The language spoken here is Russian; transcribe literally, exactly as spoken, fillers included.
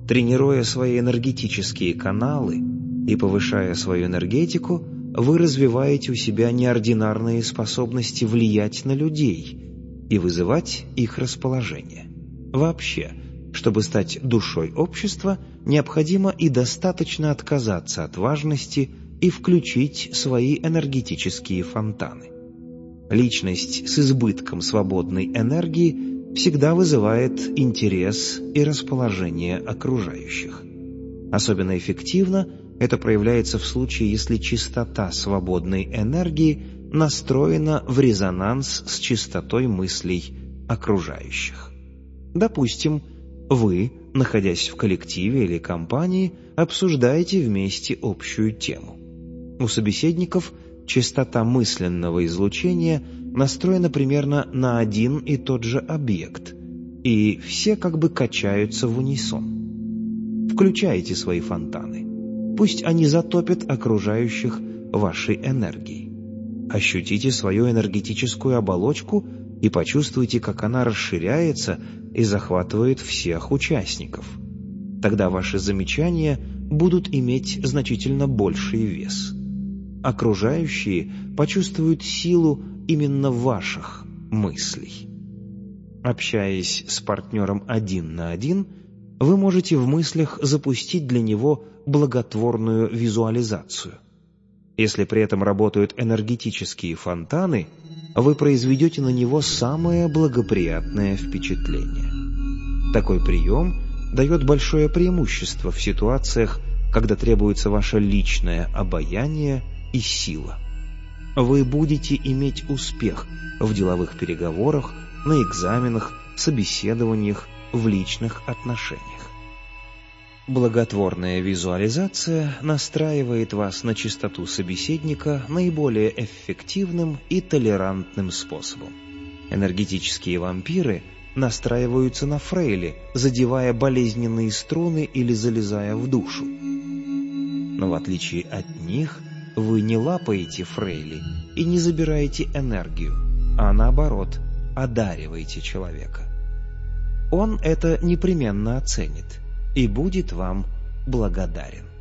Тренируя свои энергетические каналы и повышая свою энергетику, вы развиваете у себя неординарные способности влиять на людей и вызывать их расположение. Вообще, чтобы стать душой общества, необходимо и достаточно отказаться от важности и включить свои энергетические фонтаны. Личность с избытком свободной энергии всегда вызывает интерес и расположение окружающих. Особенно эффективно это проявляется в случае, если частота свободной энергии настроена в резонанс с частотой мыслей окружающих. Допустим, вы, находясь в коллективе или компании, обсуждаете вместе общую тему. У собеседников частота мысленного излучения настроена примерно на один и тот же объект, и все как бы качаются в унисон. Включайте свои фонтаны. Пусть они затопят окружающих вашей энергией. Ощутите свою энергетическую оболочку и почувствуйте, как она расширяется и захватывает всех участников. Тогда ваши замечания будут иметь значительно больший вес. Окружающие почувствуют силу именно ваших мыслей. Общаясь с партнером один на один, вы можете в мыслях запустить для него благотворную визуализацию. Если при этом работают энергетические фонтаны, вы произведете на него самое благоприятное впечатление. Такой прием дает большое преимущество в ситуациях, когда требуется ваше личное обаяние и сила. Вы будете иметь успех в деловых переговорах, на экзаменах, собеседованиях, в личных отношениях. Благотворная визуализация настраивает вас на частоту собеседника наиболее эффективным и толерантным способом. Энергетические вампиры настраиваются на фрейли, задевая болезненные струны или залезая в душу. Но в отличие от них, вы не лапаете фрейли и не забираете энергию, а наоборот, одариваете человека. Он это непременно оценит и будет вам благодарен.